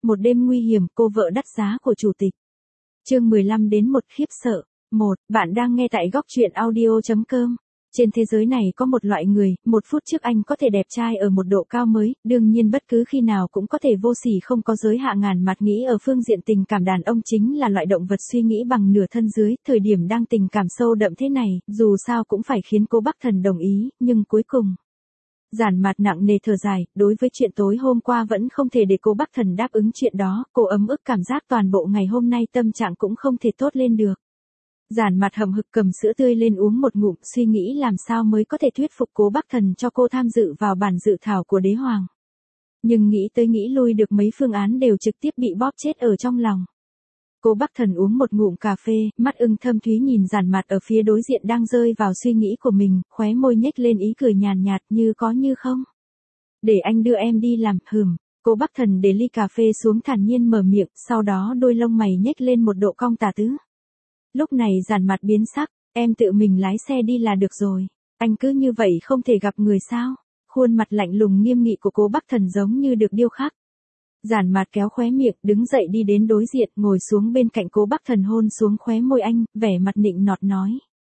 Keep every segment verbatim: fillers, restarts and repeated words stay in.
một đêm nguy hiểm, cô vợ đắt giá của chủ tịch. Chương mười lăm đến một khiếp sợ. một. Bạn đang nghe tại góc truyện audio chấm com. Trên thế giới này có một loại người, một phút trước anh có thể đẹp trai ở một độ cao mới, đương nhiên bất cứ khi nào cũng có thể vô sỉ không có giới hạn ngàn mặt. Nghĩ ở phương diện tình cảm, đàn ông chính là loại động vật suy nghĩ bằng nửa thân dưới, thời điểm đang tình cảm sâu đậm thế này, dù sao cũng phải khiến cô Bắc Thần đồng ý, nhưng cuối cùng... Giản Mạt nặng nề thở dài, đối với chuyện tối hôm qua vẫn không thể để cô Bắc Thần đáp ứng chuyện đó, cô ấm ức cảm giác toàn bộ ngày hôm nay tâm trạng cũng không thể tốt lên được. Giản Mạt hậm hực cầm sữa tươi lên uống một ngụm, suy nghĩ làm sao mới có thể thuyết phục cố Bắc Thần cho cô tham dự vào bản dự thảo của đế hoàng. Nhưng nghĩ tới nghĩ lui được mấy phương án đều trực tiếp bị bóp chết ở trong lòng. Cô Bắc Thần uống một ngụm cà phê, mắt ưng thâm thúy nhìn Giản Mạt ở phía đối diện đang rơi vào suy nghĩ của mình, khóe môi nhếch lên ý cười nhàn nhạt như có như không. Để anh đưa em đi làm, hừm. Cô Bắc Thần để ly cà phê xuống thản nhiên mở miệng, sau đó đôi lông mày nhếch lên một độ cong tà tứ. Lúc này Giản Mạt biến sắc, em tự mình lái xe đi là được rồi. Anh cứ như vậy không thể gặp người sao? Khuôn mặt lạnh lùng nghiêm nghị của cô Bắc Thần giống như được điêu khắc. Giản Mạt kéo khóe miệng, đứng dậy đi đến đối diện, ngồi xuống bên cạnh cố Bắc Thần hôn xuống khóe môi anh, vẻ mặt nịnh nọt nói.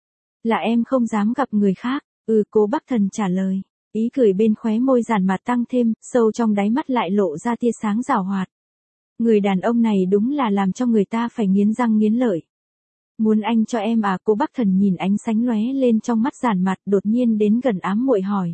Là em không dám gặp người khác, ừ cố Bắc Thần trả lời. Ý cười bên khóe môi Giản Mạt tăng thêm, sâu trong đáy mắt lại lộ ra tia sáng giảo hoạt. Người đàn ông này đúng là làm cho người ta phải nghiến răng nghiến lợi. Muốn anh cho em à? Cô Bắc Thần nhìn ánh sáng lóe lên trong mắt Giản Mạt, đột nhiên đến gần ám muội hỏi.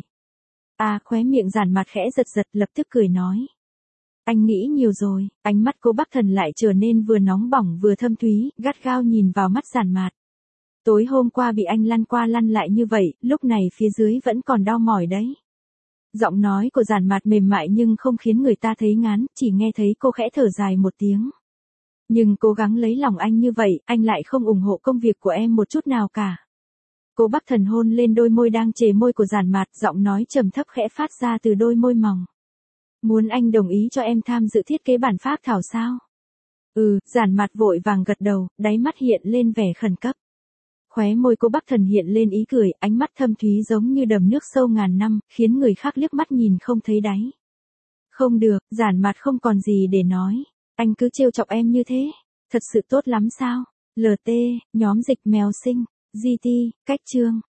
À, khóe miệng Giản Mạt khẽ giật giật, lập tức cười nói. Anh nghĩ nhiều rồi. Ánh mắt cô Bắc Thần lại trở nên vừa nóng bỏng vừa thâm thúy, gắt gao nhìn vào mắt Giản Mạt. Tối hôm qua bị anh lăn qua lăn lại như vậy, lúc này phía dưới vẫn còn đau mỏi đấy. Giọng nói của Giản Mạt mềm mại nhưng không khiến người ta thấy ngán, chỉ nghe thấy cô khẽ thở dài một tiếng. Nhưng cố gắng lấy lòng anh như vậy, anh lại không ủng hộ công việc của em một chút nào cả. Cô Bắc Thần hôn lên đôi môi đang chề môi của Giản Mạt, giọng nói trầm thấp khẽ phát ra từ đôi môi mỏng. Muốn anh đồng ý cho em tham dự thiết kế bản phác thảo sao? Ừ, Giản Mạt vội vàng gật đầu, đáy mắt hiện lên vẻ khẩn cấp. Khóe môi cô Bắc Thần hiện lên ý cười, ánh mắt thâm thúy giống như đầm nước sâu ngàn năm, khiến người khác liếc mắt nhìn không thấy đáy. Không được, Giản Mạt không còn gì để nói. Anh cứ trêu chọc em như thế, thật sự tốt lắm sao? lờ tê, nhóm dịch mèo sinh, giê tê, cách chương.